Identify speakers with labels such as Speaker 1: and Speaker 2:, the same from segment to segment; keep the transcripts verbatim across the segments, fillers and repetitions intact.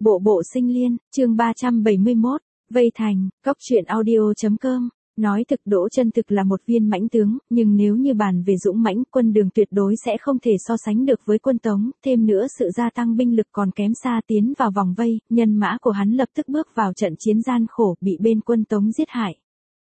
Speaker 1: Bộ bộ sinh liên, chương ba trăm bảy mươi mốt, vây thành, cóc truyện audio.com. Nói thực Đỗ Chân thực là một viên mãnh tướng, nhưng nếu như bàn về dũng mãnh, Quân Đường tuyệt đối sẽ không thể so sánh được với Quân Tống, thêm nữa sự gia tăng binh lực còn kém xa tiến vào vòng vây, nhân mã của hắn lập tức bước vào trận chiến gian khổ, bị bên Quân Tống giết hại.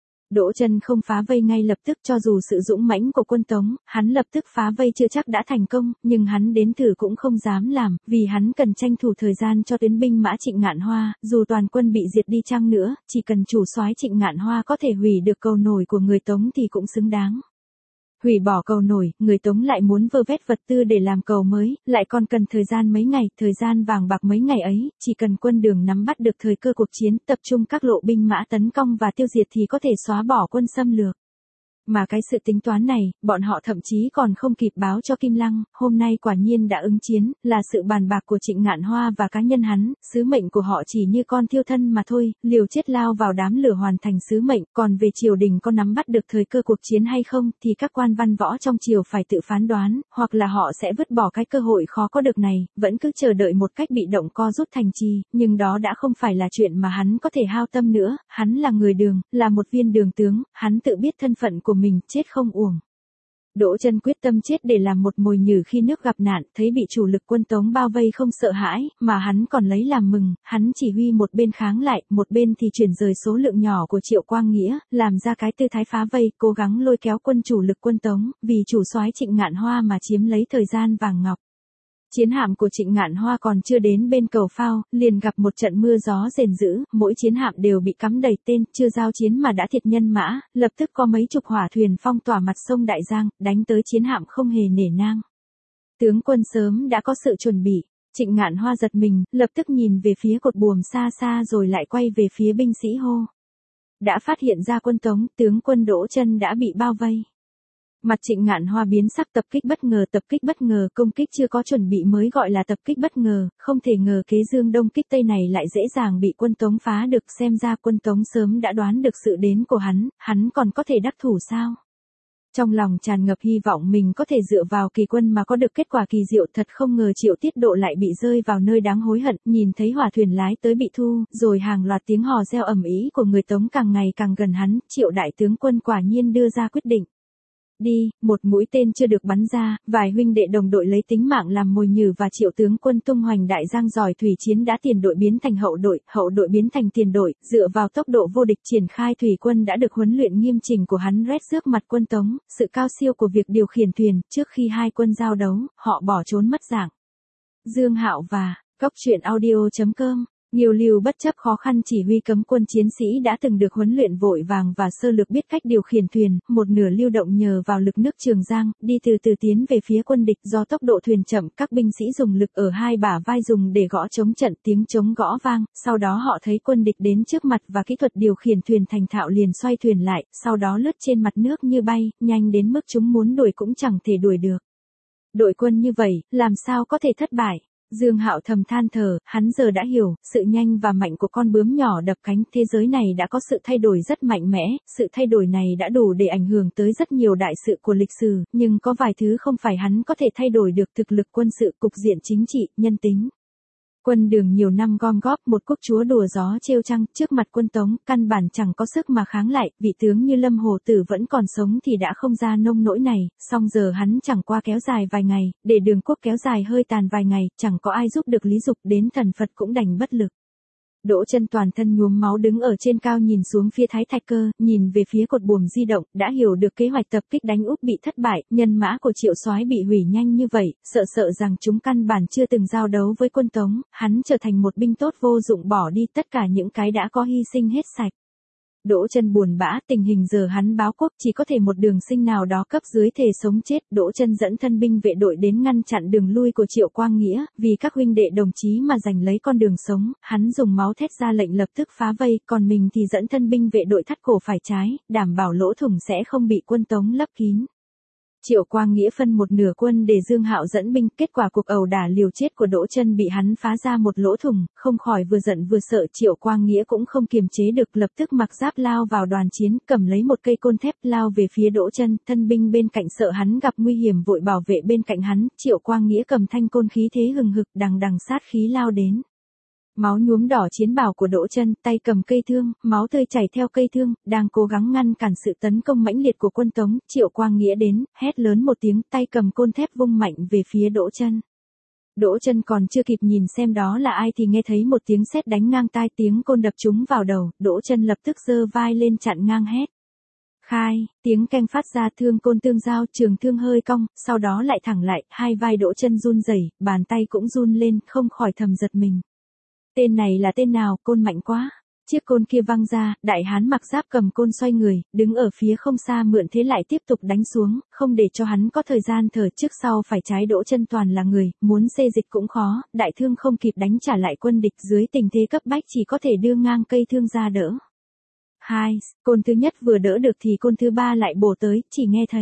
Speaker 1: Đỗ Chân không phá vây ngay lập tức, cho dù sự dũng mãnh của Quân Tống, hắn lập tức phá vây chưa chắc đã thành công, nhưng hắn đến thử cũng không dám làm, vì hắn cần tranh thủ thời gian cho tuyến binh mã Trịnh Ngạn Hoa, dù toàn quân bị diệt đi chăng nữa, chỉ cần chủ soái Trịnh Ngạn Hoa có thể hủy được cầu nổi của người Tống thì cũng xứng đáng. Hủy bỏ cầu nổi, người Tống lại muốn vơ vét vật tư để làm cầu mới, lại còn cần thời gian mấy ngày, thời gian vàng bạc mấy ngày ấy, chỉ cần Quân Đường nắm bắt được thời cơ cuộc chiến, tập trung các lộ binh mã tấn công và tiêu diệt thì có thể xóa bỏ quân xâm lược. Mà cái sự tính toán này, bọn họ thậm chí còn không kịp báo cho Kim Lăng, hôm nay quả nhiên đã ứng chiến, là sự bàn bạc của Trịnh Ngạn Hoa và cá nhân hắn, sứ mệnh của họ chỉ như con thiêu thân mà thôi, liều chết lao vào đám lửa hoàn thành sứ mệnh, còn về triều đình có nắm bắt được thời cơ cuộc chiến hay không, thì các quan văn võ trong triều phải tự phán đoán, hoặc là họ sẽ vứt bỏ cái cơ hội khó có được này, vẫn cứ chờ đợi một cách bị động co rút thành trì, nhưng đó đã không phải là chuyện mà hắn có thể hao tâm nữa, hắn là người Đường, là một viên đường tướng, hắn tự biết thân phận của mình, chết không uổng. Đỗ Chân quyết tâm chết để làm một mồi nhử khi nước gặp nạn, thấy bị chủ lực Quân Tống bao vây không sợ hãi, mà hắn còn lấy làm mừng, hắn chỉ huy một bên kháng lại, một bên thì chuyển rời số lượng nhỏ của Triệu Quang Nghĩa, làm ra cái tư thái phá vây, cố gắng lôi kéo quân chủ lực Quân Tống, vì chủ soái Trịnh Ngạn Hoa mà chiếm lấy thời gian vàng ngọc. Chiến hạm của Trịnh Ngạn Hoa còn chưa đến bên cầu phao, liền gặp một trận mưa gió rền dữ, mỗi chiến hạm đều bị cắm đầy tên, chưa giao chiến mà đã thiệt nhân mã, lập tức có mấy chục hỏa thuyền phong tỏa mặt sông Đại Giang, đánh tới chiến hạm không hề nể nang. Tướng quân sớm đã có sự chuẩn bị, Trịnh Ngạn Hoa giật mình, lập tức nhìn về phía cột buồm xa xa rồi lại quay về phía binh sĩ hô. Đã phát hiện ra Quân Tống, tướng quân Đỗ Chân đã bị bao vây. Mặt Trịnh Ngạn Hoa biến sắc, tập kích bất ngờ, tập kích bất ngờ, công kích chưa có chuẩn bị mới gọi là tập kích bất ngờ, không thể ngờ kế Dương Đông kích Tây này lại dễ dàng bị Quân Tống phá được, xem ra Quân Tống sớm đã đoán được sự đến của hắn, hắn còn có thể đắc thủ sao? Trong lòng tràn ngập hy vọng mình có thể dựa vào Kỳ Quân mà có được kết quả kỳ diệu, thật không ngờ Triệu Tiết Độ lại bị rơi vào nơi đáng hối hận, nhìn thấy hỏa thuyền lái tới bị thu, rồi hàng loạt tiếng hò reo ầm ĩ của người Tống càng ngày càng gần hắn, Triệu đại tướng quân quả nhiên đưa ra quyết định. Đi, một mũi tên chưa được bắn ra, vài huynh đệ đồng đội lấy tính mạng làm mồi nhử và Triệu tướng quân tung hoành Đại Giang giỏi thủy chiến đã tiền đội biến thành hậu đội, hậu đội biến thành tiền đội, dựa vào tốc độ vô địch triển khai thủy quân đã được huấn luyện nghiêm chỉnh của hắn rét rước mặt Quân Tống, sự cao siêu của việc điều khiển thuyền, trước khi hai quân giao đấu, họ bỏ trốn mất dạng. Dương Hạo và cóc truyện audio.com. Nhiều liều bất chấp khó khăn chỉ huy cấm quân chiến sĩ đã từng được huấn luyện vội vàng và sơ lược biết cách điều khiển thuyền, một nửa lưu động nhờ vào lực nước Trường Giang, đi từ từ tiến về phía quân địch, do tốc độ thuyền chậm, các binh sĩ dùng lực ở hai bả vai dùng để gõ chống trận, tiếng trống gõ vang, sau đó họ thấy quân địch đến trước mặt và kỹ thuật điều khiển thuyền thành thạo liền xoay thuyền lại, sau đó lướt trên mặt nước như bay, nhanh đến mức chúng muốn đuổi cũng chẳng thể đuổi được. Đội quân như vậy, làm sao có thể thất bại? Dương Hạo thầm than thở, hắn giờ đã hiểu, sự nhanh và mạnh của con bướm nhỏ đập cánh, thế giới này đã có sự thay đổi rất mạnh mẽ, sự thay đổi này đã đủ để ảnh hưởng tới rất nhiều đại sự của lịch sử, nhưng có vài thứ không phải hắn có thể thay đổi được: thực lực quân sự, cục diện chính trị, nhân tính. Quân Đường nhiều năm gom góp một quốc chúa đùa gió trêu trăng, trước mặt Quân Tống, căn bản chẳng có sức mà kháng lại, vị tướng như Lâm Hồ Tử vẫn còn sống thì đã không ra nông nỗi này, song giờ hắn chẳng qua kéo dài vài ngày, để Đường quốc kéo dài hơi tàn vài ngày, chẳng có ai giúp được Lý Dục, đến thần Phật cũng đành bất lực. Đỗ Chân toàn thân nhuốm máu đứng ở trên cao nhìn xuống phía Thái Thạch Cơ, nhìn về phía cột buồm di động, đã hiểu được kế hoạch tập kích đánh úp bị thất bại, nhân mã của Triệu soái bị hủy nhanh như vậy, sợ sợ rằng chúng căn bản chưa từng giao đấu với Quân Tống, hắn trở thành một binh tốt vô dụng, bỏ đi tất cả những cái đã có, hy sinh hết sạch. Đỗ Chân buồn bã, tình hình giờ hắn báo quốc chỉ có thể một đường sinh nào đó cấp dưới thể sống chết. Đỗ Chân dẫn thân binh vệ đội đến ngăn chặn đường lui của Triệu Quang Nghĩa, vì các huynh đệ đồng chí mà giành lấy con đường sống, hắn dùng máu thét ra lệnh lập tức phá vây, còn mình thì dẫn thân binh vệ đội thắt cổ phải trái, đảm bảo lỗ thủng sẽ không bị Quân Tống lấp kín. Triệu Quang Nghĩa phân một nửa quân để Dương Hạo dẫn binh, kết quả cuộc ẩu đả liều chết của Đỗ Chân bị hắn phá ra một lỗ thủng, không khỏi vừa giận vừa sợ. Triệu Quang Nghĩa cũng không kiềm chế được, lập tức mặc giáp lao vào đoàn chiến, cầm lấy một cây côn thép lao về phía Đỗ Chân, thân binh bên cạnh sợ hắn gặp nguy hiểm vội bảo vệ bên cạnh hắn, Triệu Quang Nghĩa cầm thanh côn khí thế hừng hực đằng đằng sát khí lao đến. Máu nhuốm đỏ chiến bào của Đỗ Chân, tay cầm cây thương, máu tươi chảy theo cây thương, đang cố gắng ngăn cản sự tấn công mãnh liệt của quân Tống. Triệu Quang Nghĩa đến, hét lớn một tiếng, tay cầm côn thép vung mạnh về phía Đỗ Chân. Đỗ Chân còn chưa kịp nhìn xem đó là ai thì nghe thấy một tiếng sét đánh ngang tai, tiếng côn đập trúng vào đầu, Đỗ Chân lập tức giơ vai lên chặn ngang hét. Khai, tiếng keng phát ra, thương côn tương giao, trường thương hơi cong, sau đó lại thẳng lại, hai vai Đỗ Chân run rẩy, bàn tay cũng run lên, không khỏi thầm giật mình. Tên này là tên nào, côn mạnh quá. Chiếc côn kia văng ra, đại hán mặc giáp cầm côn xoay người, đứng ở phía không xa mượn thế lại tiếp tục đánh xuống, không để cho hắn có thời gian thở, trước sau phải trái. Đỗ Chân toàn là người, muốn xê dịch cũng khó, đại thương không kịp đánh trả lại quân địch, dưới tình thế cấp bách chỉ có thể đưa ngang cây thương ra đỡ. Hai, côn thứ nhất vừa đỡ được thì côn thứ ba lại bổ tới, chỉ nghe thấy.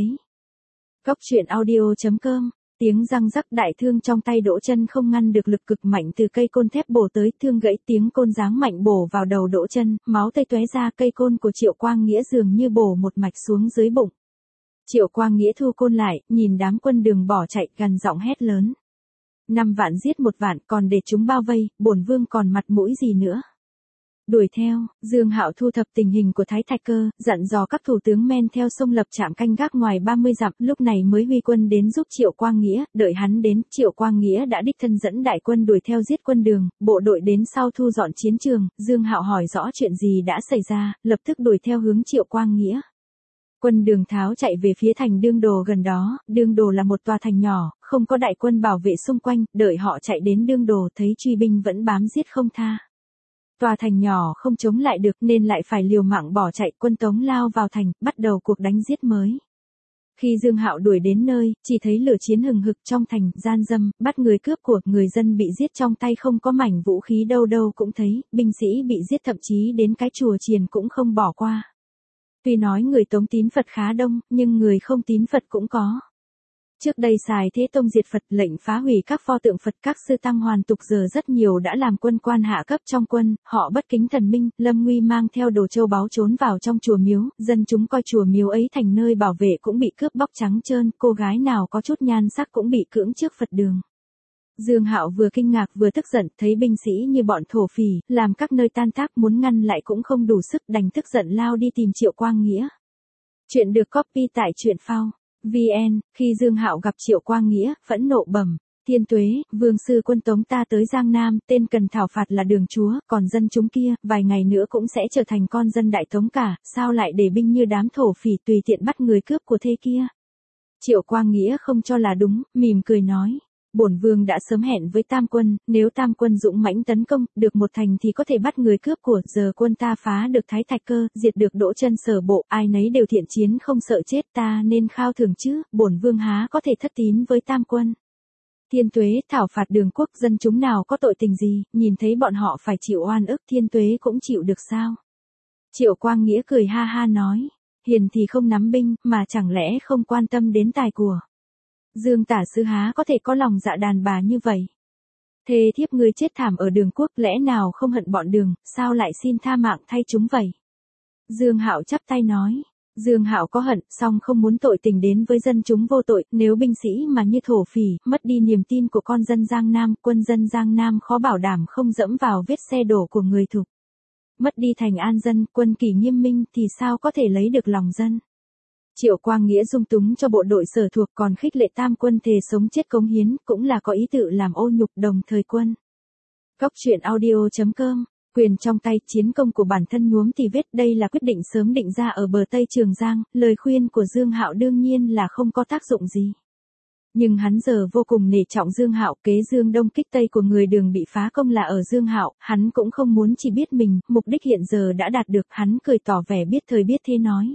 Speaker 1: Cốc truyện audio chấm com. Tiếng răng rắc, đại thương trong tay Đỗ Chân không ngăn được lực cực mạnh từ cây côn thép bổ tới, thương gãy, tiếng côn giáng mạnh bổ vào đầu Đỗ Chân, máu tươi tóe ra, cây côn của Triệu Quang Nghĩa dường như bổ một mạch xuống dưới bụng. Triệu Quang Nghĩa thu côn lại, nhìn đám quân Đường bỏ chạy, gằn giọng hét lớn. Năm vạn giết một vạn, còn để chúng bao vây, bổn vương còn mặt mũi gì nữa. Đuổi theo, Dương Hạo thu thập tình hình của Thái Thạch Cơ, dặn dò các thủ tướng men theo sông lập trạm canh gác ngoài ba mươi dặm, lúc này mới huy quân đến giúp Triệu Quang Nghĩa, đợi hắn đến, Triệu Quang Nghĩa đã đích thân dẫn đại quân đuổi theo giết quân Đường, bộ đội đến sau thu dọn chiến trường, Dương Hạo hỏi rõ chuyện gì đã xảy ra, lập tức đuổi theo hướng Triệu Quang Nghĩa. Quân Đường tháo chạy về phía thành Đương Đồ gần đó, Đương Đồ là một tòa thành nhỏ, không có đại quân bảo vệ xung quanh, đợi họ chạy đến Đương Đồ thấy truy binh vẫn bám giết không tha. Tòa thành nhỏ không chống lại được nên lại phải liều mạng bỏ chạy, quân Tống lao vào thành, bắt đầu cuộc đánh giết mới. Khi Dương Hạo đuổi đến nơi, chỉ thấy lửa chiến hừng hực trong thành, gian dâm, bắt người cướp của, người dân bị giết trong tay không có mảnh vũ khí đâu đâu cũng thấy, binh sĩ bị giết thậm chí đến cái chùa chiền cũng không bỏ qua. Tuy nói người Tống tín Phật khá đông, nhưng người không tín Phật cũng có. Trước đây Sài Thế Tông diệt Phật, lệnh phá hủy các pho tượng Phật, các sư tăng hoàn tục giờ rất nhiều đã làm quân quan hạ cấp trong quân, họ bất kính thần minh, Lâm Nguy mang theo đồ châu báu trốn vào trong chùa miếu, dân chúng coi chùa miếu ấy thành nơi bảo vệ cũng bị cướp bóc trắng trơn, cô gái nào có chút nhan sắc cũng bị cưỡng trước Phật đường. Dương Hạo vừa kinh ngạc vừa tức giận, thấy binh sĩ như bọn thổ phỉ, làm các nơi tan tác, muốn ngăn lại cũng không đủ sức, đành tức giận lao đi tìm Triệu Quang Nghĩa. Chuyện được copy tại truyện phao vê en. Khi Dương Hạo gặp Triệu Quang Nghĩa, phẫn nộ bẩm: Thiên Tuế, vương sư quân Tống ta tới Giang Nam, tên cần thảo phạt là Đường Chúa, còn dân chúng kia, vài ngày nữa cũng sẽ trở thành con dân Đại Tống cả, sao lại để binh như đám thổ phỉ tùy tiện bắt người cướp của thế kia? Triệu Quang Nghĩa không cho là đúng, mỉm cười nói: Bổn vương đã sớm hẹn với Tam quân, nếu Tam quân dũng mãnh tấn công, được một thành thì có thể bắt người cướp của, giờ quân ta phá được Thái Thạch Cơ, diệt được Đỗ Chân sở bộ, ai nấy đều thiện chiến không sợ chết, ta nên khao thưởng chứ, bổn vương há có thể thất tín với Tam quân. Thiên Tuế, thảo phạt Đường quốc, dân chúng nào có tội tình gì, nhìn thấy bọn họ phải chịu oan ức, Thiên Tuế cũng chịu được sao? Triệu Quang Nghĩa cười ha ha nói: Hiền thì không nắm binh, mà chẳng lẽ không quan tâm đến tài của. Dương tả sư há có thể có lòng dạ đàn bà như vậy. Thề thiếp ngươi chết thảm ở Đường quốc, lẽ nào không hận bọn Đường, sao lại xin tha mạng thay chúng vậy? Dương Hạo chắp tay nói: Dương Hạo có hận, song không muốn tội tình đến với dân chúng vô tội, nếu binh sĩ mà như thổ phỉ, mất đi niềm tin của con dân Giang Nam, quân dân Giang Nam khó bảo đảm không dẫm vào vết xe đổ của người thục. Mất đi thành an dân, quân kỷ nghiêm minh thì sao có thể lấy được lòng dân. Triệu Quang Nghĩa dung túng cho bộ đội sở thuộc, còn khích lệ Tam quân thề sống chết cống hiến, cũng là có ý tự làm ô nhục đồng thời quân. Cốc truyện audio chấm com. Quyền trong tay, chiến công của bản thân nhuốm tì vết, đây là quyết định sớm định ra ở bờ Tây Trường Giang, lời khuyên của Dương Hạo đương nhiên là không có tác dụng gì. Nhưng hắn giờ vô cùng nể trọng Dương Hạo, kế Dương Đông kích Tây của người Đường bị phá công là ở Dương Hạo, hắn cũng không muốn chỉ biết mình, mục đích hiện giờ đã đạt được, hắn cười tỏ vẻ biết thời biết thế nói: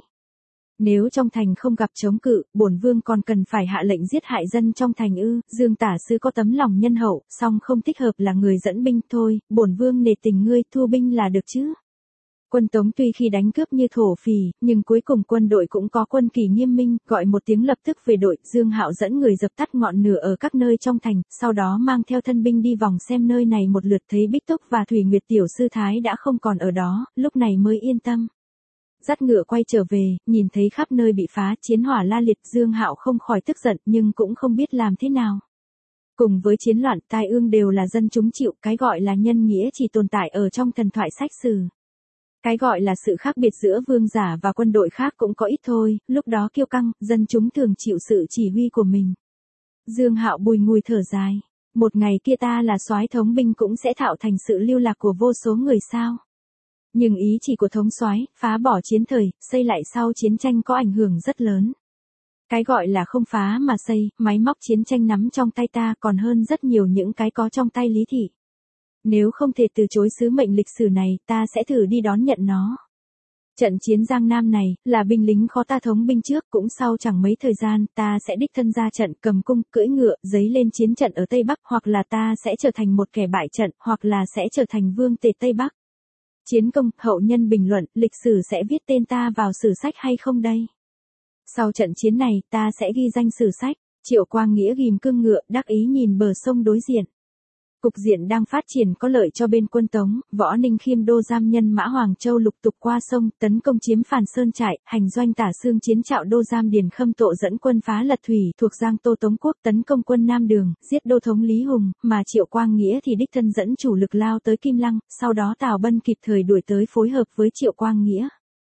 Speaker 1: Nếu trong thành không gặp chống cự, bổn vương còn cần phải hạ lệnh giết hại dân trong thành ư? Dương tả sư có tấm lòng nhân hậu, song không thích hợp là người dẫn binh, thôi, bổn vương nể tình ngươi, thu binh là được chứ. Quân Tống tuy khi đánh cướp như thổ phỉ, nhưng cuối cùng quân đội cũng có quân kỷ nghiêm minh, gọi một tiếng lập tức về đội. Dương Hạo dẫn người dập tắt ngọn lửa ở các nơi trong thành, sau đó mang theo thân binh đi vòng xem nơi này một lượt, thấy Bích Túc và Thủy Nguyệt tiểu sư thái đã không còn ở đó, lúc này mới yên tâm. Dắt ngựa quay trở về, nhìn thấy khắp nơi bị phá, chiến hỏa la liệt, Dương Hạo không khỏi tức giận nhưng cũng không biết làm thế nào. Cùng với chiến loạn, tai ương đều là dân chúng chịu, cái gọi là nhân nghĩa chỉ tồn tại ở trong thần thoại sách sử. Cái gọi là sự khác biệt giữa vương giả và quân đội khác cũng có ít thôi, lúc đó kiêu căng, dân chúng thường chịu sự chỉ huy của mình. Dương Hạo bùi ngùi thở dài. Một ngày kia ta là soái thống binh cũng sẽ tạo thành sự lưu lạc của vô số người sao. Nhưng ý chỉ của thống soái, phá bỏ chiến thời, xây lại sau chiến tranh có ảnh hưởng rất lớn. Cái gọi là không phá mà xây, máy móc chiến tranh nắm trong tay ta còn hơn rất nhiều những cái có trong tay Lý Thị. Nếu không thể từ chối sứ mệnh lịch sử này, ta sẽ thử đi đón nhận nó. Trận chiến Giang Nam này, là binh lính khó ta thống binh trước, cũng sau chẳng mấy thời gian, ta sẽ đích thân ra trận, cầm cung, cưỡi ngựa, giấy lên chiến trận ở Tây Bắc, hoặc là ta sẽ trở thành một kẻ bại trận, hoặc là sẽ trở thành vương tể Tây Bắc. Chiến công, hậu nhân bình luận, lịch sử sẽ viết tên ta vào sử sách hay không đây? Sau trận chiến này, ta sẽ ghi danh sử sách. Triệu Quang Nghĩa ghim cương ngựa, đắc ý nhìn bờ sông đối diện. Cục diện đang phát triển có lợi cho bên quân Tống, Võ Ninh Khiêm đô giam nhân Mã Hoàng Châu lục tục qua sông, tấn công chiếm Phàn Sơn trại, hành doanh Tả Xương chiến trạo đô giam Điền Khâm Tộ dẫn quân phá Lật Thủy thuộc Giang Tô Tống quốc tấn công quân Nam Đường, giết đô thống Lý Hùng, mà Triệu Quang Nghĩa thì đích thân dẫn chủ lực lao tới Kim Lăng, sau đó Tào Bân kịp thời đuổi tới phối hợp với Triệu Quang Nghĩa.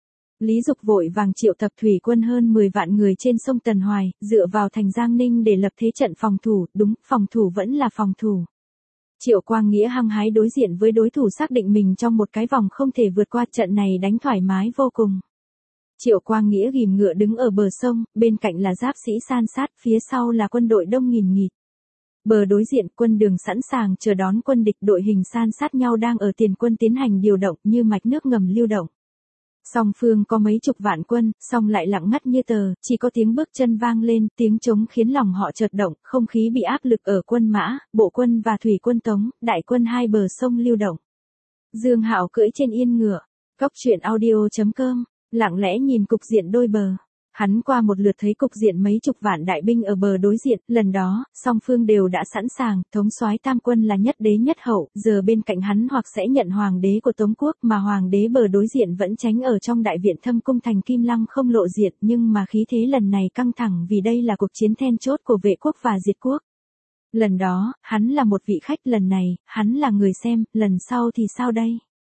Speaker 1: Lý Dục vội vàng triệu tập thủy quân hơn mười vạn người trên sông Tần Hoài, dựa vào thành Giang Ninh để lập thế trận phòng thủ, đúng, phòng thủ vẫn là phòng thủ. Triệu Quang Nghĩa hăng hái đối diện với đối thủ xác định mình trong một cái vòng không thể vượt qua, trận này đánh thoải mái vô cùng. Triệu Quang Nghĩa ghim ngựa đứng ở bờ sông, bên cạnh là giáp sĩ san sát, phía sau là quân đội đông nghìn nghịt. Bờ đối diện quân Đường sẵn sàng chờ đón quân địch, đội hình san sát nhau đang ở tiền quân tiến hành điều động như mạch nước ngầm lưu động. Song phương có mấy chục vạn quân, song lại lặng ngắt như tờ, chỉ có tiếng bước chân vang lên, tiếng trống khiến lòng họ chợt động, không khí bị áp lực ở quân Mã, bộ quân và thủy quân Tống, đại quân hai bờ sông lưu động. Dương Hạo cưỡi trên yên ngựa, Góc truyện audio chấm com, lặng lẽ nhìn cục diện đôi bờ. Hắn qua một lượt thấy cục diện mấy chục vạn đại binh ở bờ đối diện, lần đó, song phương đều đã sẵn sàng, thống soái tam quân là nhất đế nhất hậu, giờ bên cạnh hắn hoặc sẽ nhận hoàng đế của Tống quốc, mà hoàng đế bờ đối diện vẫn tránh ở trong đại viện Thâm cung thành Kim Lăng không lộ diện, nhưng mà khí thế lần này căng thẳng vì đây là cuộc chiến then chốt của Vệ quốc và Diệt quốc. Lần đó, hắn là một vị khách, lần này, hắn là người xem, lần sau thì sao đây?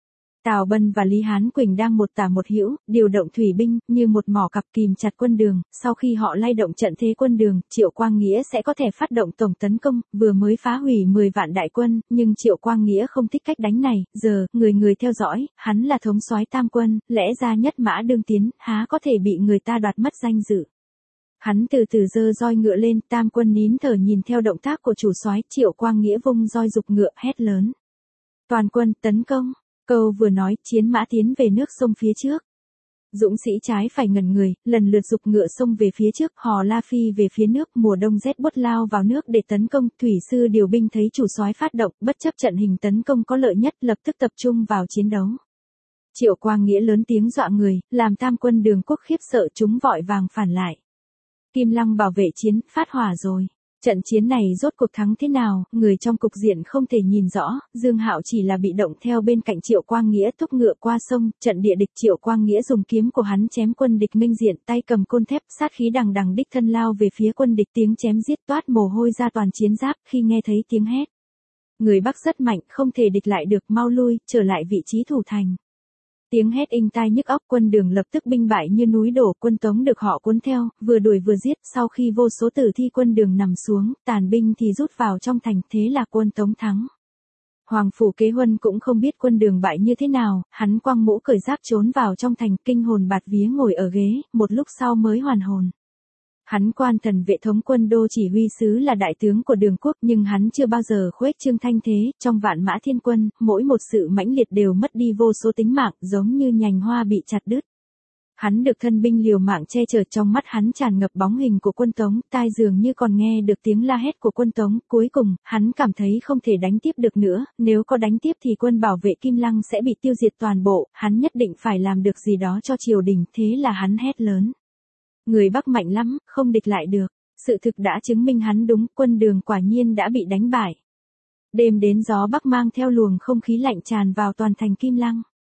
Speaker 1: Tào Bân và Lý Hán Quỳnh đang một tả một hữu, điều động thủy binh, như một mỏ cặp kìm chặt quân Đường, sau khi họ lay động trận thế quân Đường, Triệu Quang Nghĩa sẽ có thể phát động tổng tấn công, vừa mới phá hủy mười vạn đại quân, nhưng Triệu Quang Nghĩa không thích cách đánh này, giờ, người người theo dõi, hắn là thống soái tam quân, lẽ ra nhất mã đương tiến, há có thể bị người ta đoạt mất danh dự. Hắn từ từ giơ roi ngựa lên, tam quân nín thở nhìn theo động tác của chủ soái, Triệu Quang Nghĩa vung roi dục ngựa, hét lớn. Toàn quân, tấn công. Câu vừa nói, chiến mã tiến về nước sông phía trước. Dũng sĩ trái phải ngẩn người, lần lượt dục ngựa sông về phía trước, hò la phi về phía nước, mùa đông rét buốt lao vào nước để tấn công, thủy sư điều binh thấy chủ soái phát động, bất chấp trận hình tấn công có lợi nhất, lập tức tập trung vào chiến đấu. Triệu Quang Nghĩa lớn tiếng dọa người, làm tam quân Đường quốc khiếp sợ, chúng vội vàng phản lại. Kim Lăng bảo vệ chiến, phát hỏa rồi. Trận chiến này rốt cuộc thắng thế nào, người trong cục diện không thể nhìn rõ, Dương Hạo chỉ là bị động theo bên cạnh Triệu Quang Nghĩa thúc ngựa qua sông, trận địa địch Triệu Quang Nghĩa dùng kiếm của hắn chém quân địch nghênh diện, tay cầm côn thép, sát khí đằng đằng đích thân lao về phía quân địch, tiếng chém giết toát mồ hôi ra toàn chiến giáp, khi nghe thấy tiếng hét. Người Bắc rất mạnh, không thể địch lại được, mau lui, trở lại vị trí thủ thành. Tiếng hét inh tai nhức óc, quân Đường lập tức binh bại như núi đổ, quân Tống được họ cuốn theo, vừa đuổi vừa giết, sau khi vô số tử thi quân Đường nằm xuống, tàn binh thì rút vào trong thành, thế là quân Tống thắng. Hoàng phủ Kế Huân cũng không biết quân Đường bại như thế nào, hắn quăng mũ cởi giáp trốn vào trong thành, kinh hồn bạt vía ngồi ở ghế, một lúc sau mới hoàn hồn. Hắn quan thần vệ thống quân đô chỉ huy sứ là đại tướng của Đường quốc, nhưng hắn chưa bao giờ khuếch trương thanh thế, trong vạn mã thiên quân, mỗi một sự mãnh liệt đều mất đi vô số tính mạng, giống như nhành hoa bị chặt đứt. Hắn được thân binh liều mạng che chở, trong mắt hắn tràn ngập bóng hình của quân Tống, tai dường như còn nghe được tiếng la hét của quân Tống, cuối cùng, hắn cảm thấy không thể đánh tiếp được nữa, nếu có đánh tiếp thì quân bảo vệ Kim Lăng sẽ bị tiêu diệt toàn bộ, hắn nhất định phải làm được gì đó cho triều đình, thế là hắn hét lớn. Người Bắc mạnh lắm, không địch lại được. Sự thực đã chứng minh hắn đúng, quân Đường quả nhiên đã bị đánh bại. Đêm đến gió Bắc mang theo luồng không khí lạnh tràn vào toàn thành Kim Lăng.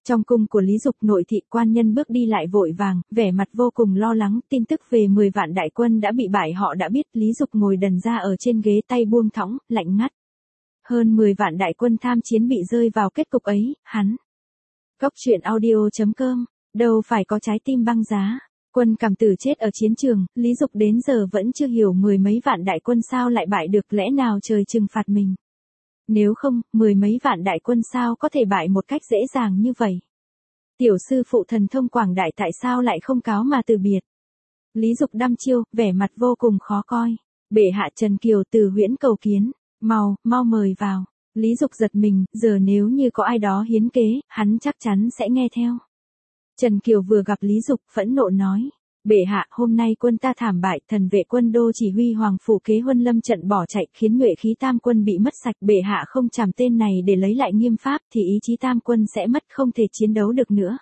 Speaker 1: Trong cung của Lý Dục, nội thị quan nhân bước đi lại vội vàng, vẻ mặt vô cùng lo lắng, tin tức về mười vạn đại quân đã bị bại họ đã biết. Lý Dục ngồi đần ra ở trên ghế, tay buông thõng, lạnh ngắt. Hơn mười vạn đại quân tham chiến bị rơi vào kết cục ấy, hắn. Cốc truyện audio chấm com, đâu phải có trái tim băng giá. Quân Cảm Tử chết ở chiến trường, Lý Dục đến giờ vẫn chưa hiểu mười mấy vạn đại quân sao lại bại được, lẽ nào trời trừng phạt mình. Nếu không, mười mấy vạn đại quân sao có thể bại một cách dễ dàng như vậy. Tiểu sư phụ thần thông quảng đại tại sao lại không cáo mà từ biệt. Lý Dục đăm chiêu, vẻ mặt vô cùng khó coi. Bệ hạ Trần Kiều Từ Huyễn cầu kiến, mau, mau mời vào. Lý Dục giật mình, giờ nếu như có ai đó hiến kế, hắn chắc chắn sẽ nghe theo. Trần Kiều vừa gặp Lý Dục, phẫn nộ nói. Bệ hạ, hôm nay quân ta thảm bại, thần vệ quân đô chỉ huy Hoàng Phủ Kế Huân lâm trận bỏ chạy, khiến nhuệ khí tam quân bị mất sạch. Bệ hạ không trảm tên này để lấy lại nghiêm pháp, thì ý chí tam quân sẽ mất, không thể chiến đấu được nữa.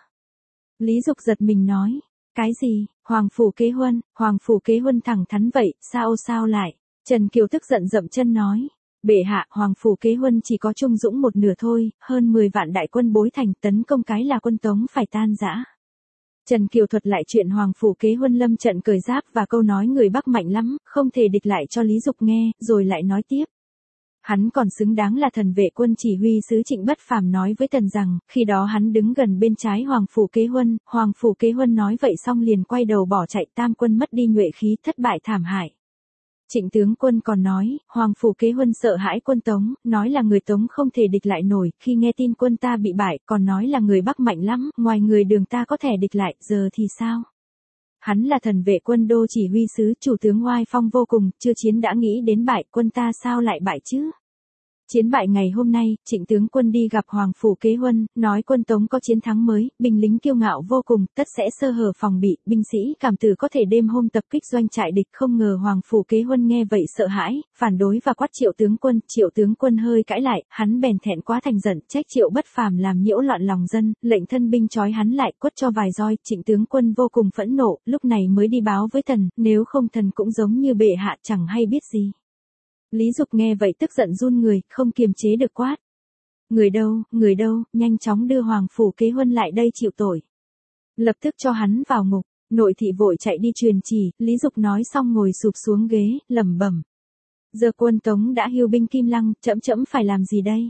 Speaker 1: Lý Dục giật mình nói. Cái gì, Hoàng Phủ Kế Huân, Hoàng Phủ Kế Huân thẳng thắn vậy, sao sao lại? Trần Kiều tức giận dậm chân nói. Bệ hạ, Hoàng Phủ Kế Huân chỉ có trung dũng một nửa thôi, hơn mười vạn đại quân bối thành, tấn công cái là quân Tống phải tan rã. Trần Kiều thuật lại chuyện Hoàng Phủ Kế Huân lâm trận cởi giáp và câu nói người Bắc mạnh lắm, không thể địch lại cho Lý Dục nghe, rồi lại nói tiếp. Hắn còn xứng đáng là thần vệ quân chỉ huy sứ Trịnh Bất Phàm nói với Tần rằng, khi đó hắn đứng gần bên trái Hoàng Phủ Kế Huân, Hoàng Phủ Kế Huân nói vậy xong liền quay đầu bỏ chạy, tam quân mất đi nhuệ khí, thất bại thảm hại. Trịnh tướng quân còn nói, Hoàng Phủ Kế Huân sợ hãi quân Tống, nói là người Tống không thể địch lại nổi, khi nghe tin quân ta bị bại, còn nói là người Bắc mạnh lắm, ngoài người Đường ta có thể địch lại, giờ thì sao? Hắn là thần vệ quân đô chỉ huy sứ, chủ tướng oai phong vô cùng, chưa chiến đã nghĩ đến bại, quân ta sao lại bại chứ? Chiến bại ngày hôm nay, Trịnh tướng quân đi gặp Hoàng Phủ Kế Huân, nói quân Tống có chiến thắng mới, binh lính kiêu ngạo vô cùng, tất sẽ sơ hở phòng bị, binh sĩ Cảm Tử có thể đêm hôm tập kích doanh trại địch. Không ngờ Hoàng Phủ Kế Huân nghe vậy sợ hãi, phản đối và quát Triệu tướng quân. Triệu tướng quân hơi cãi lại, hắn bèn thẹn quá thành giận, trách Triệu Bất Phàm làm nhiễu loạn lòng dân, lệnh thân binh trói hắn lại, quất cho vài roi. Trịnh tướng quân vô cùng phẫn nộ, lúc này mới đi báo với thần, nếu không thần cũng giống như bệ hạ chẳng hay biết gì. Lý Dục nghe vậy tức giận run người, không kiềm chế được quát. Người đâu, người đâu, nhanh chóng đưa Hoàng Phủ Kế Huân lại đây chịu tội. Lập tức cho hắn vào ngục. Nội thị vội chạy đi truyền chỉ, Lý Dục nói xong ngồi sụp xuống ghế, lẩm bẩm. Giờ quân Tống đã hiêu binh Kim Lăng, trẫm trẫm phải làm gì đây?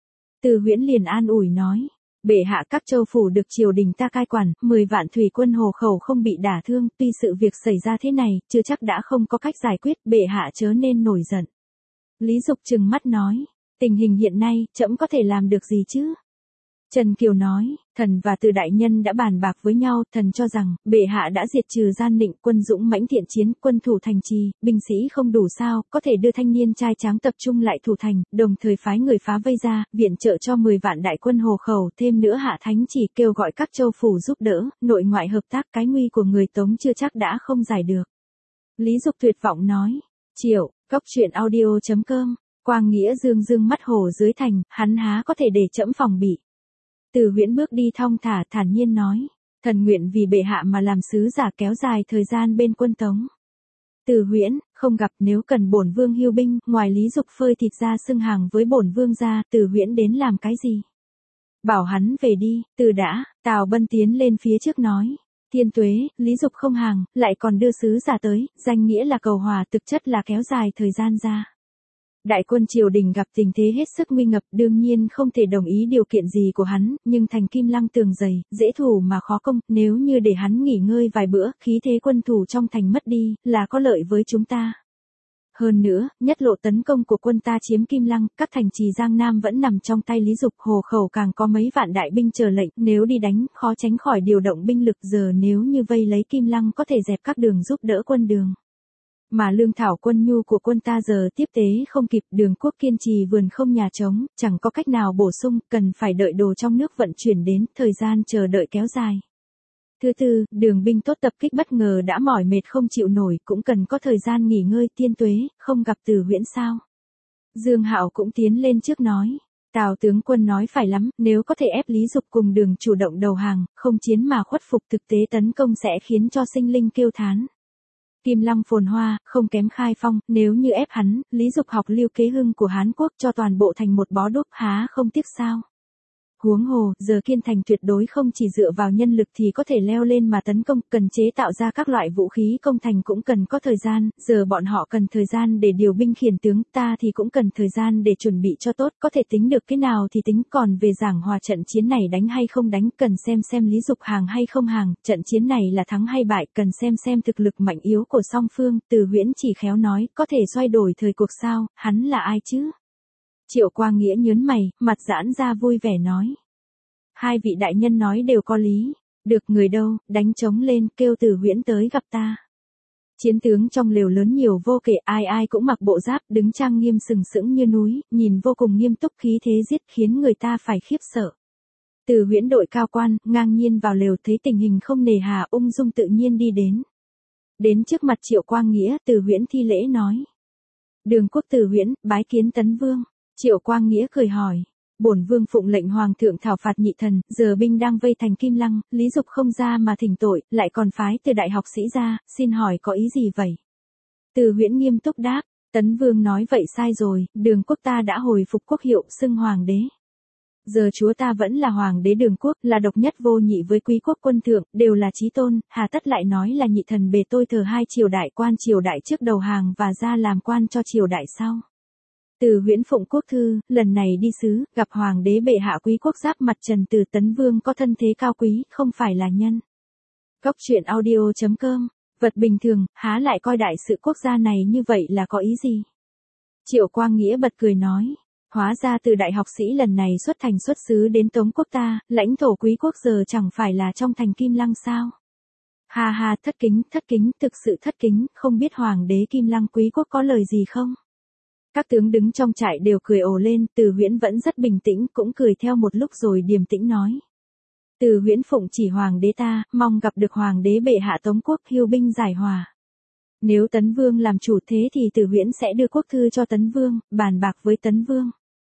Speaker 1: Từ Huyễn liền an ủi nói. Bệ hạ, các châu phủ được triều đình ta cai quản, mười vạn thủy quân hồ khẩu không bị đả thương, tuy sự việc xảy ra thế này, chưa chắc đã không có cách giải quyết, bệ hạ chớ nên nổi giận. Lý Dục trừng mắt nói, tình hình hiện nay, trẫm có thể làm được gì chứ? Trần Kiều nói, thần và Từ đại nhân đã bàn bạc với nhau, thần cho rằng, bệ hạ đã diệt trừ gian nịnh, quân dũng mãnh thiện chiến, quân thủ thành trì, binh sĩ không đủ sao, có thể đưa thanh niên trai tráng tập trung lại thủ thành, đồng thời phái người phá vây ra, viện trợ cho mười vạn đại quân hồ khẩu, thêm nữa hạ thánh chỉ kêu gọi các châu phủ giúp đỡ, nội ngoại hợp tác, cái nguy của người Tống chưa chắc đã không giải được. Lý Dục tuyệt vọng nói, Triệu. Cốc truyện audio chấm com, Quang Nghĩa dương dương mắt hồ dưới thành, hắn há có thể để trẫm phòng bị. Từ Huyễn bước đi thong thả thản nhiên nói, thần nguyện vì bệ hạ mà làm sứ giả kéo dài thời gian bên quân Tống. Từ Huyễn, không gặp, nếu cần bổn vương hiêu binh, ngoài Lý Dục phơi thịt ra xưng hàng với bổn vương ra, Từ Huyễn đến làm cái gì? Bảo hắn về đi, Từ đã, Tào Bân tiến lên phía trước nói. Thiên tuế, Lý Dục không hàng, lại còn đưa sứ giả tới, danh nghĩa là cầu hòa, thực chất là kéo dài thời gian ra. Đại quân triều đình gặp tình thế hết sức nguy ngập, đương nhiên không thể đồng ý điều kiện gì của hắn, nhưng thành Kim Lăng tường dày, dễ thủ mà khó công, nếu như để hắn nghỉ ngơi vài bữa, khí thế quân thủ trong thành mất đi, là có lợi với chúng ta. Hơn nữa, nhất lộ tấn công của quân ta chiếm Kim Lăng, các thành trì Giang Nam vẫn nằm trong tay Lý Dục, hồ khẩu càng có mấy vạn đại binh chờ lệnh, nếu đi đánh, khó tránh khỏi điều động binh lực. Giờ nếu như vây lấy Kim Lăng có thể dẹp các đường giúp đỡ quân Đường. Mà lương thảo quân nhu của quân ta giờ tiếp tế không kịp, Đường quốc kiên trì vườn không nhà trống, chẳng có cách nào bổ sung, cần phải đợi đồ trong nước vận chuyển đến, thời gian chờ đợi kéo dài. Thứ tư, Đường binh tốt tập kích bất ngờ đã mỏi mệt không chịu nổi, cũng cần có thời gian nghỉ ngơi. Tiên tuế, không gặp Từ Huyễn sao? Dương Hạo cũng tiến lên trước nói. Tào tướng quân nói phải lắm, nếu có thể ép Lý Dục cùng Đường chủ động đầu hàng, không chiến mà khuất phục, thực tế tấn công sẽ khiến cho sinh linh kêu thán. Kim Lăng phồn hoa, không kém Khai Phong, nếu như ép hắn, Lý Dục học Lưu Kế Hưng của Hán Quốc cho toàn bộ thành một bó đúc, há không tiếc sao? Huống hồ, giờ Kiên Thành tuyệt đối không chỉ dựa vào nhân lực thì có thể leo lên mà tấn công, cần chế tạo ra các loại vũ khí công thành cũng cần có thời gian, giờ bọn họ cần thời gian để điều binh khiển tướng, ta thì cũng cần thời gian để chuẩn bị cho tốt, có thể tính được cái nào thì tính, còn về giảng hòa trận chiến này đánh hay không đánh, cần xem xem Lý Dục hàng hay không hàng, trận chiến này là thắng hay bại, cần xem xem thực lực mạnh yếu của song phương, Từ Huyễn chỉ khéo nói, có thể xoay đổi thời cuộc sao, hắn là ai chứ? Triệu Quang Nghĩa nhớn mày, mặt giãn ra vui vẻ nói. Hai vị đại nhân nói đều có lý. Được, người đâu, đánh trống lên, kêu Từ Huyễn tới gặp ta. Chiến tướng trong lều lớn nhiều vô kể, ai ai cũng mặc bộ giáp, đứng trang nghiêm sừng sững như núi, nhìn vô cùng nghiêm túc, khí thế giết khiến người ta phải khiếp sợ. Từ Huyễn đội cao quan, ngang nhiên vào lều, thấy tình hình không nề hà, ung dung tự nhiên đi đến. Đến trước mặt Triệu Quang Nghĩa, Từ Huyễn thi lễ nói. Đường quốc Từ Huyễn, bái kiến Tấn Vương. Triệu Quang Nghĩa cười hỏi. Bổn vương phụng lệnh hoàng thượng thảo phạt nhị thần, giờ binh đang vây thành Kim Lăng, Lý Dục không ra mà thỉnh tội, lại còn phái từ đại học sĩ ra, xin hỏi có ý gì vậy? Từ Huyễn nghiêm túc đáp, Tấn Vương nói vậy sai rồi, Đường quốc ta đã hồi phục quốc hiệu, xưng hoàng đế. Giờ chúa ta vẫn là hoàng đế Đường quốc, là độc nhất vô nhị với quý quốc quân thượng, đều là chí tôn, hà tất lại nói là nhị thần bề tôi thờ hai triều đại, quan triều đại trước đầu hàng và ra làm quan cho triều đại sau. Từ Huyễn phụng quốc thư, lần này đi sứ, gặp hoàng đế bệ hạ quý quốc giáp mặt Trần Từ, Tấn Vương có thân thế cao quý, không phải là nhân. Góc truyện audio chấm com, vật bình thường, há lại coi đại sự quốc gia này như vậy là có ý gì? Triệu Quang Nghĩa bật cười nói, hóa ra Từ đại học sĩ lần này xuất thành xuất sứ đến Tống quốc ta, lãnh thổ quý quốc giờ chẳng phải là trong thành Kim Lăng sao? Ha ha, thất kính, thất kính, thực sự thất kính, không biết hoàng đế Kim Lăng quý quốc có lời gì không? Các tướng đứng trong trại đều cười ồ lên, Từ Huyễn vẫn rất bình tĩnh, cũng cười theo một lúc rồi điềm tĩnh nói. Từ Huyễn phụng chỉ hoàng đế ta, mong gặp được hoàng đế bệ hạ Tống quốc, hiêu binh giải hòa. Nếu Tấn Vương làm chủ thế thì Từ Huyễn sẽ đưa quốc thư cho Tấn Vương, bàn bạc với Tấn Vương.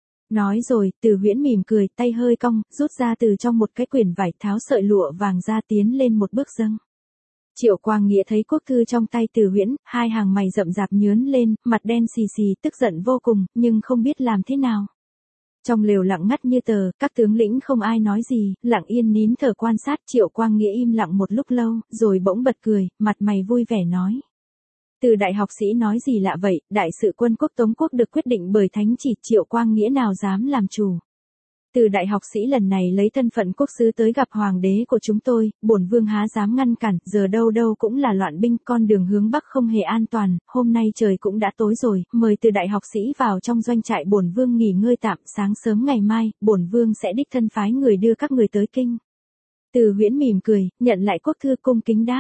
Speaker 1: Nói rồi, Từ Huyễn mỉm cười, tay hơi cong, rút ra từ trong một cái quyển vải, tháo sợi lụa vàng ra, tiến lên một bước dâng. Triệu Quang Nghĩa thấy quốc thư trong tay Từ Huyễn, hai hàng mày rậm rạp nhớn lên, mặt đen xì xì, tức giận vô cùng, nhưng không biết làm thế nào. Trong lều lặng ngắt như tờ, các tướng lĩnh không ai nói gì, lặng yên nín thở quan sát. Triệu Quang Nghĩa im lặng một lúc lâu, rồi bỗng bật cười, mặt mày vui vẻ nói. Từ đại học sĩ nói gì lạ vậy, đại sự quân quốc Tống quốc được quyết định bởi thánh chỉ, Triệu Quang Nghĩa nào dám làm chủ. Từ đại học sĩ lần này lấy thân phận quốc sứ tới gặp hoàng đế của chúng tôi, bổn vương há dám ngăn cản, giờ đâu đâu cũng là loạn binh, con đường hướng bắc không hề an toàn, hôm nay trời cũng đã tối rồi, mời từ đại học sĩ vào trong doanh trại bổn vương nghỉ ngơi tạm, sáng sớm ngày mai, bổn vương sẽ đích thân phái người đưa các người tới kinh. Từ Huyễn mỉm cười, nhận lại quốc thư cung kính đáp.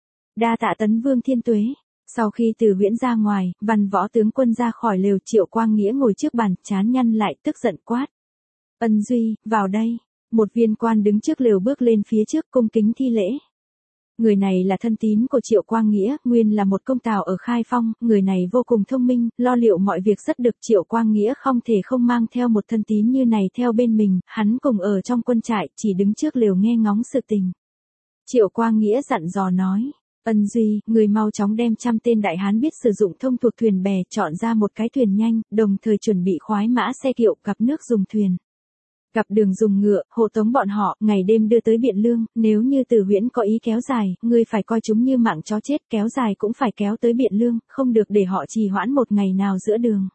Speaker 1: Đa tạ Tấn Vương thiên tuế. Sau khi Từ Huyễn ra ngoài, văn võ tướng quân ra khỏi lều, Triệu Quang Nghĩa ngồi trước bàn, trán nhăn lại, tức giận quát. Ân Duy, vào đây. Một viên quan đứng trước lều bước lên phía trước, cung kính thi lễ. Người này là thân tín của Triệu Quang Nghĩa, nguyên là một công tào ở Khai Phong, người này vô cùng thông minh, lo liệu mọi việc rất được. Triệu Quang Nghĩa không thể không mang theo một thân tín như này theo bên mình, hắn cùng ở trong quân trại, chỉ đứng trước lều nghe ngóng sự tình. Triệu Quang Nghĩa dặn dò nói. Ân Duy, người mau chóng đem trăm tên đại hán biết sử dụng thông thuộc thuyền bè, chọn ra một cái thuyền nhanh, đồng thời chuẩn bị khoái mã xe kiệu, gặp nước dùng thuyền. Gặp đường dùng ngựa, hộ tống bọn họ, ngày đêm đưa tới Biện Lương, nếu như Từ Huyễn có ý kéo dài, ngươi phải coi chúng như mạng chó chết, kéo dài cũng phải kéo tới Biện Lương, không được để họ trì hoãn một ngày nào giữa đường.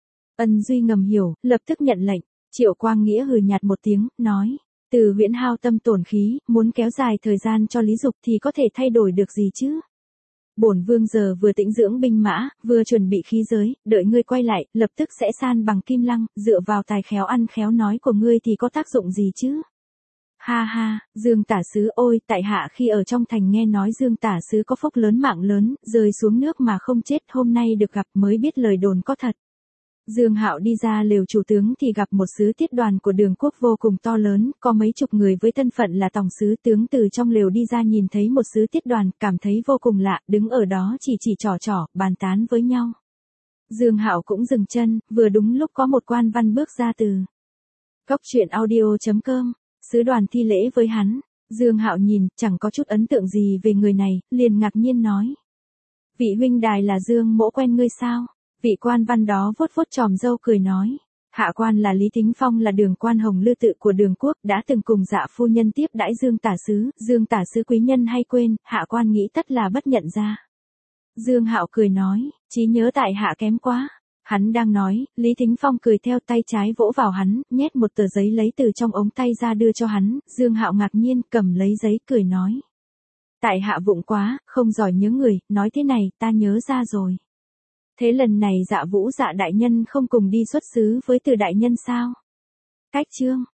Speaker 1: Ân Duy ngầm hiểu, lập tức nhận lệnh. Triệu Quang Nghĩa hừ nhạt một tiếng, nói. Từ Huyễn hao tâm tổn khí, muốn kéo dài thời gian cho Lý Dục thì có thể thay đổi được gì chứ? Bổn vương giờ vừa tĩnh dưỡng binh mã, vừa chuẩn bị khí giới, đợi ngươi quay lại, lập tức sẽ san bằng Kim Lăng, dựa vào tài khéo ăn khéo nói của ngươi thì có tác dụng gì chứ? Ha ha, Dương Tả Sứ ôi, tại hạ khi ở trong thành nghe nói Dương Tả Sứ có phúc lớn mạng lớn, rơi xuống nước mà không chết, hôm nay được gặp mới biết lời đồn có thật. Dương Hạo đi ra lều chủ tướng thì gặp một sứ tiết đoàn của Đường quốc vô cùng to lớn, có mấy chục người với thân phận là tổng sứ. Tướng từ trong lều đi ra nhìn thấy một sứ tiết đoàn, cảm thấy vô cùng lạ, đứng ở đó chỉ chỉ trò trò, bàn tán với nhau. Dương Hạo cũng dừng chân, vừa đúng lúc có một quan văn bước ra từ góc truyện audio chấm com, sứ đoàn thi lễ với hắn. Dương Hạo nhìn, chẳng có chút ấn tượng gì về người này, liền ngạc nhiên nói. Vị huynh đài là Dương mỗ quen ngươi sao? Vị quan văn đó vuốt vuốt chòm râu cười nói. Hạ quan là Lý Thính Phong, là Đường quan Hồng Lư tự của Đường quốc, đã từng cùng Dạ phu nhân tiếp đãi Dương tả sứ, Dương tả sứ quý nhân hay quên, hạ quan nghĩ tất là bất nhận ra. Dương Hạo cười nói, trí nhớ tại hạ kém quá. Hắn đang nói, Lý Thính Phong cười theo, tay trái vỗ vào hắn, nhét một tờ giấy lấy từ trong ống tay ra đưa cho hắn. Dương Hạo ngạc nhiên cầm lấy giấy cười nói, tại hạ vụng quá, không giỏi nhớ người, nói thế này, ta nhớ ra rồi. Thế lần này Dạ Vũ Dạ đại nhân không cùng đi xuất xứ với Từ đại nhân sao? Cách chương